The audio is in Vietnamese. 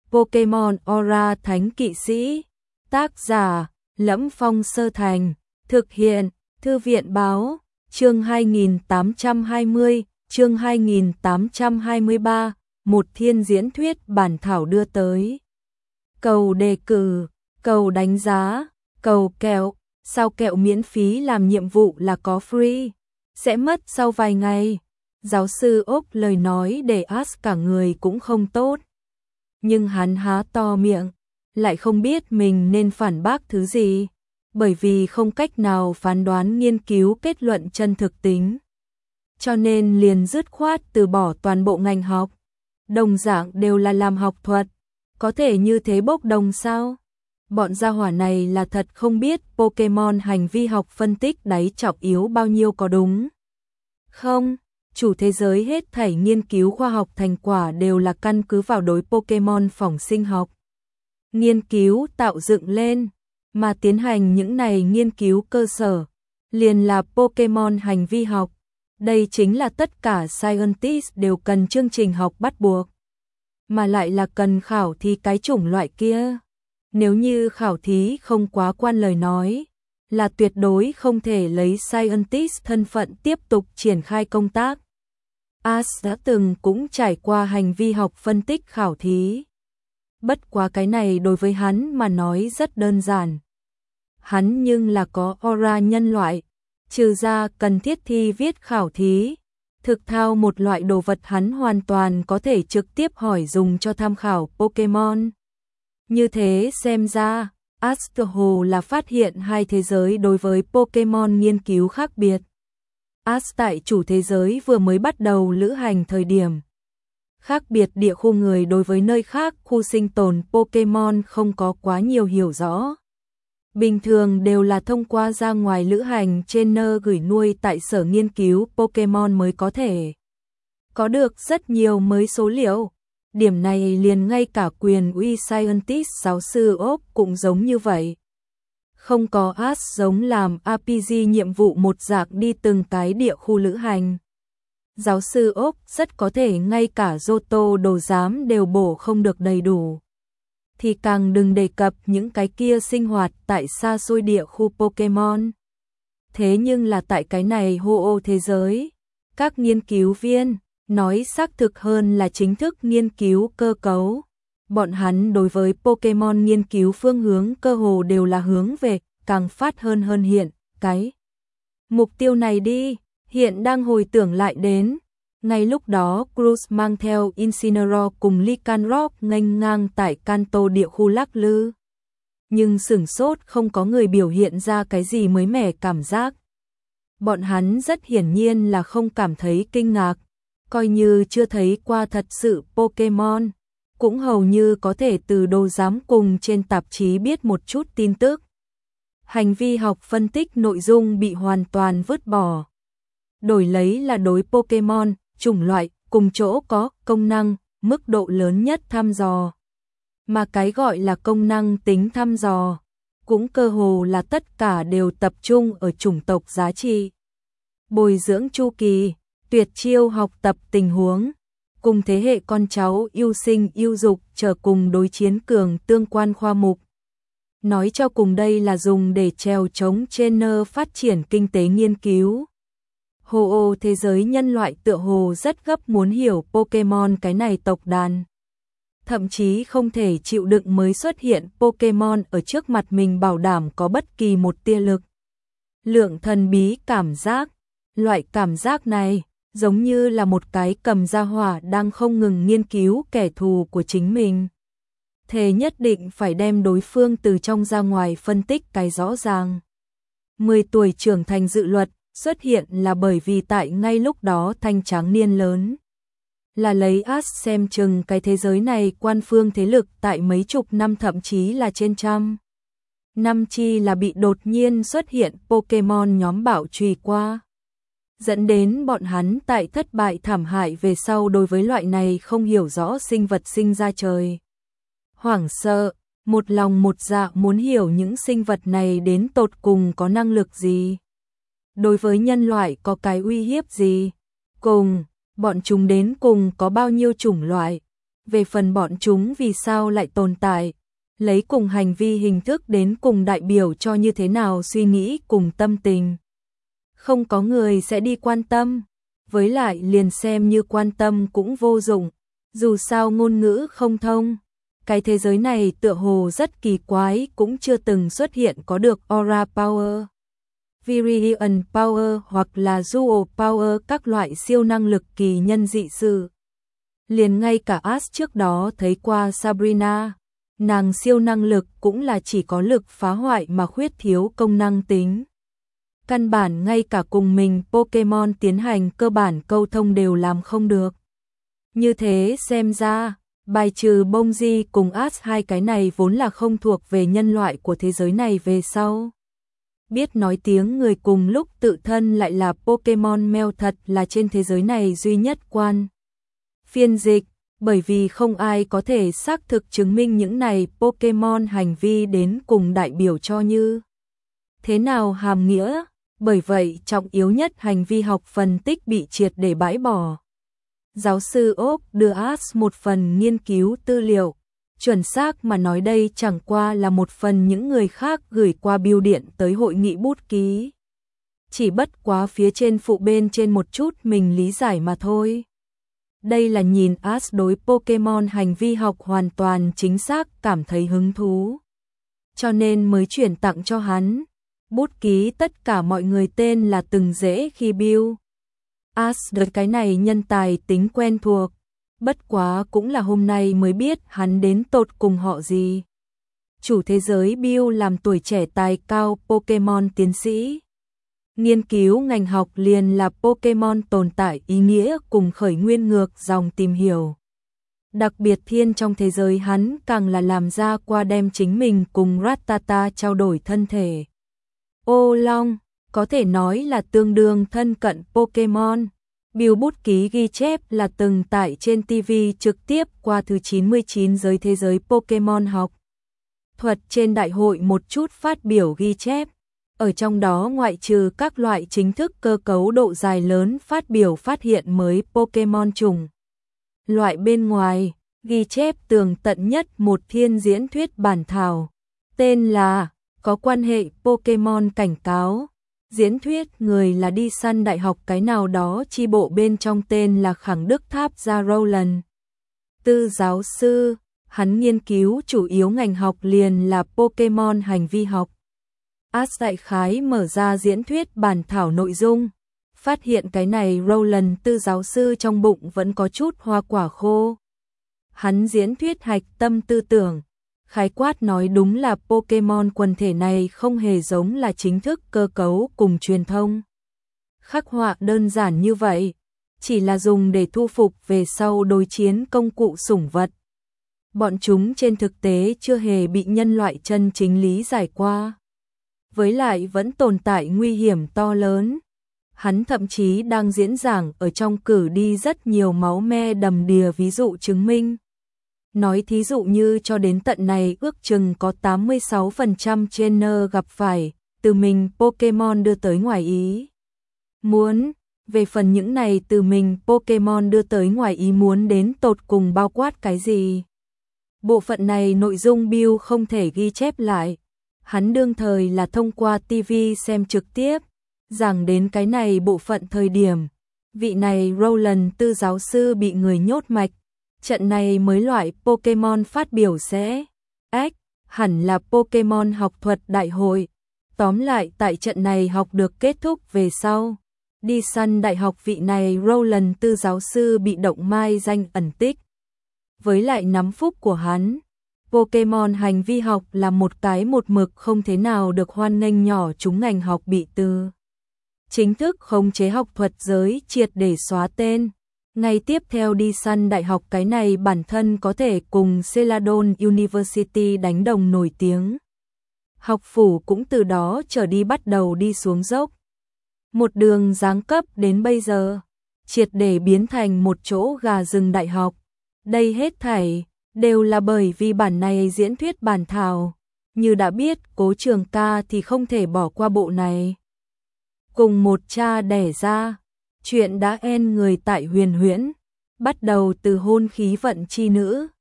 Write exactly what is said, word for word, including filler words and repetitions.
Pokemon Aura Thánh Kỵ Sĩ. Tác giả: Lẫm Phong Sơ Thành. Thực hiện: Thư viện Báo. Chương hai nghìn tám trăm hai mươi, chương hai nghìn tám trăm hai mươi ba, một thiên diễn thuyết bản thảo đưa tới. Cầu đề cử, cầu đánh giá, cầu kẹo, sao kẹo miễn phí làm nhiệm vụ là có free, sẽ mất sau vài ngày. Giáo sư Ốc lời nói để Ash cả người cũng không tốt. Nhưng hắn há to miệng, lại không biết mình nên phản bác thứ gì, bởi vì không cách nào phán đoán nghiên cứu kết luận chân thực tính. Cho nên liền dứt khoát từ bỏ toàn bộ ngành học. Đồng dạng đều là làm học thuật, có thể như thế bốc đồng sao? Bọn gia hỏa này là thật không biết Pokemon hành vi học phân tích đáy trọng yếu bao nhiêu có đúng không? Chủ thế giới hết thảy nghiên cứu khoa học thành quả đều là căn cứ vào đối Pokemon phỏng sinh học nghiên cứu tạo dựng lên, mà tiến hành những này nghiên cứu cơ sở liền là Pokemon hành vi học. Đây chính là tất cả scientist đều cần chương trình học bắt buộc, mà lại là cần khảo thí cái chủng loại kia. Nếu như khảo thí không quá quan lời nói, là tuyệt đối không thể lấy scientist thân phận tiếp tục triển khai công tác. Ash đã từng cũng trải qua hành vi học phân tích khảo thí. Bất quá cái này đối với hắn mà nói rất đơn giản. Hắn nhưng là có aura nhân loại, trừ ra cần thiết thi viết khảo thí, thực thao một loại đồ vật hắn hoàn toàn có thể trực tiếp hỏi dùng cho tham khảo Pokemon. Như thế xem ra, Ash hồ là phát hiện hai thế giới đối với Pokemon nghiên cứu khác biệt. Ash tại chủ thế giới vừa mới bắt đầu lữ hành thời điểm. Khác biệt địa khu người đối với nơi khác khu sinh tồn Pokemon không có quá nhiều hiểu rõ. Bình thường đều là thông qua ra ngoài lữ hành trên nơ gửi nuôi tại sở nghiên cứu Pokemon mới có thể có được rất nhiều mới số liệu. Điểm này liền ngay cả quyền uy scientist giáo sư Ốc cũng giống như vậy. Không có Ash giống làm rờ pê giê nhiệm vụ một dạng đi từng cái địa khu lữ hành. Giáo sư Ốc rất có thể ngay cả Johto đồ giám đều bổ không được đầy đủ. Thì càng đừng đề cập những cái kia sinh hoạt tại xa xôi địa khu Pokemon. Thế nhưng là tại cái này hô ô thế giới, các nghiên cứu viên, nói xác thực hơn là chính thức nghiên cứu cơ cấu. Bọn hắn đối với Pokemon nghiên cứu phương hướng cơ hồ đều là hướng về càng phát hơn hơn hiện, cái mục tiêu này đi, hiện đang hồi tưởng lại đến. Ngay lúc đó Cruz mang theo Incineroar cùng Lycanroc nghênh ngang tại Kanto địa khu lắc lư. Nhưng sửng sốt không có người biểu hiện ra cái gì mới mẻ cảm giác. Bọn hắn rất hiển nhiên là không cảm thấy kinh ngạc, coi như chưa thấy qua thật sự Pokemon, cũng hầu như có thể từ đồ giám cùng trên tạp chí biết một chút tin tức. Hành vi học phân tích nội dung bị hoàn toàn vứt bỏ. Đổi lấy là đối Pokemon, chủng loại, cùng chỗ có công năng, mức độ lớn nhất thăm dò. Mà cái gọi là công năng tính thăm dò, cũng cơ hồ là tất cả đều tập trung ở chủng tộc giá trị. Bồi dưỡng chu kỳ, tuyệt chiêu học tập tình huống, cùng thế hệ con cháu yêu sinh yêu dục trở cùng đối chiến cường tương quan khoa mục. Nói cho cùng đây là dùng để trèo chống trên nơ phát triển kinh tế nghiên cứu. Hồ ô thế giới nhân loại tựa hồ rất gấp muốn hiểu Pokemon cái này tộc đàn. Thậm chí không thể chịu đựng mới xuất hiện Pokemon ở trước mặt mình bảo đảm có bất kỳ một tia lực. Lượng thần bí cảm giác, loại cảm giác này giống như là một cái cầm gia hỏa đang không ngừng nghiên cứu kẻ thù của chính mình. Thề nhất định phải đem đối phương từ trong ra ngoài phân tích cái rõ ràng. mười tuổi trưởng thành dự luật xuất hiện là bởi vì tại ngay lúc đó thanh tráng niên lớn. Là lấy Ash xem chừng cái thế giới này quan phương thế lực tại mấy chục năm thậm chí là trên trăm. Năm chi là bị đột nhiên xuất hiện Pokemon nhóm bạo truy qua. Dẫn đến bọn hắn tại thất bại thảm hại về sau đối với loại này không hiểu rõ sinh vật sinh ra trời. Hoảng sợ, một lòng một dạ muốn hiểu những sinh vật này đến tột cùng có năng lực gì. Đối với nhân loại có cái uy hiếp gì. Cùng, bọn chúng đến cùng có bao nhiêu chủng loại. Về phần bọn chúng vì sao lại tồn tại, lấy cùng hành vi hình thức đến cùng đại biểu cho như thế nào suy nghĩ cùng tâm tình. Không có người sẽ đi quan tâm, với lại liền xem như quan tâm cũng vô dụng, dù sao ngôn ngữ không thông. Cái thế giới này tựa hồ rất kỳ quái, cũng chưa từng xuất hiện có được Aura Power, Viridian Power hoặc là Dual Power, các loại siêu năng lực kỳ nhân dị sự. Liền ngay cả Ash trước đó thấy qua Sabrina, nàng siêu năng lực cũng là chỉ có lực phá hoại mà khuyết thiếu công năng tính. Căn bản ngay cả cùng mình Pokemon tiến hành cơ bản câu thông đều làm không được. Như thế xem ra, bài trừ Bongji cùng Ash hai cái này vốn là không thuộc về nhân loại của thế giới này về sau. Biết nói tiếng người cùng lúc tự thân lại là Pokemon mèo thật là trên thế giới này duy nhất quan phiên dịch, bởi vì không ai có thể xác thực chứng minh những này Pokemon hành vi đến cùng đại biểu cho như thế nào hàm nghĩa, bởi vậy trọng yếu nhất hành vi học phân tích bị triệt để bãi bỏ. Giáo sư Oak đưa Ash một phần nghiên cứu tư liệu, chuẩn xác mà nói đây chẳng qua là một phần những người khác gửi qua bưu điện tới hội nghị bút ký. Chỉ bất quá phía trên phụ bên trên một chút mình lý giải mà thôi. Đây là nhìn Ash đối Pokemon hành vi học hoàn toàn chính xác cảm thấy hứng thú, cho nên mới chuyển tặng cho hắn. Bút ký tất cả mọi người tên là từng dễ khi bill. Ash được cái này nhân tài tính quen thuộc, bất quá cũng là hôm nay mới biết hắn đến tột cùng họ gì. Chủ thế giới Bill làm tuổi trẻ tài cao Pokemon tiến sĩ. Nghiên cứu ngành học liền là Pokemon tồn tại ý nghĩa cùng khởi nguyên ngược dòng tìm hiểu. Đặc biệt thiên trong thế giới hắn càng là làm ra qua đem chính mình cùng Rattata trao đổi thân thể. Ô Long, có thể nói là tương đương thân cận Pokemon. Bill bút ký ghi chép là từng tải trên ti vi trực tiếp qua thứ chín mươi chín giới thế giới Pokemon học thuật trên đại hội một chút phát biểu ghi chép. Ở trong đó ngoại trừ các loại chính thức cơ cấu độ dài lớn phát biểu phát hiện mới Pokemon chủng loại bên ngoài, ghi chép tường tận nhất một thiên diễn thuyết bản thảo, tên là có quan hệ Pokemon cảnh cáo. Diễn thuyết người là đi săn đại học cái nào đó chi bộ bên trong tên là Khẳng Đức Tháp Gia Rowland. Tư giáo sư, hắn nghiên cứu chủ yếu ngành học liền là Pokemon hành vi học. Ash đại khái mở ra diễn thuyết bản thảo nội dung, phát hiện cái này Rowland tư giáo sư trong bụng vẫn có chút hoa quả khô. Hắn diễn thuyết hạch tâm tư tưởng, khái quát nói đúng là Pokemon quần thể này không hề giống là chính thức cơ cấu cùng truyền thông khắc họa đơn giản như vậy, chỉ là dùng để thu phục về sau đối chiến công cụ sủng vật. Bọn chúng trên thực tế chưa hề bị nhân loại chân chính lý giải qua, với lại vẫn tồn tại nguy hiểm to lớn. Hắn thậm chí đang diễn giảng ở trong cử đi rất nhiều máu me đầm đìa ví dụ chứng minh. Nói thí dụ như cho đến tận này ước chừng có tám mươi sáu phần trăm trainer gặp phải từ mình Pokemon đưa tới ngoài ý muốn. Về phần những này từ mình Pokemon đưa tới ngoài ý muốn đến tột cùng bao quát cái gì, bộ phận này nội dung Bill không thể ghi chép lại. Hắn đương thời là thông qua ti vi xem trực tiếp, giảng đến cái này bộ phận thời điểm, vị này Rowland tư giáo sư bị người nhốt mạch. Trận này mới loại Pokemon phát biểu sẽ ếch, hẳn là Pokemon học thuật đại hội. Tóm lại tại trận này học được kết thúc về sau, đi săn đại học vị này Rowland tư giáo sư bị động mai danh ẩn tích. Với lại nắm phúc của hắn, Pokemon hành vi học là một cái một mực không thế nào được hoan nghênh nhỏ chúng ngành học bị từ chính thức khống chế học thuật giới triệt để xóa tên. Ngay tiếp theo đi săn đại học cái này bản thân có thể cùng Celadon University đánh đồng nổi tiếng. Học phủ cũng từ đó trở đi bắt đầu đi xuống dốc. Một đường giáng cấp đến bây giờ, triệt để biến thành một chỗ gà rừng đại học. Đây hết thảy đều là bởi vì bản này diễn thuyết bản thảo. Như đã biết Cố Trường Ca thì không thể bỏ qua bộ này. Cùng một cha đẻ ra, chuyện đã en người tại huyền huyễn. bắt đầu từ hôn khí vận chi nữ.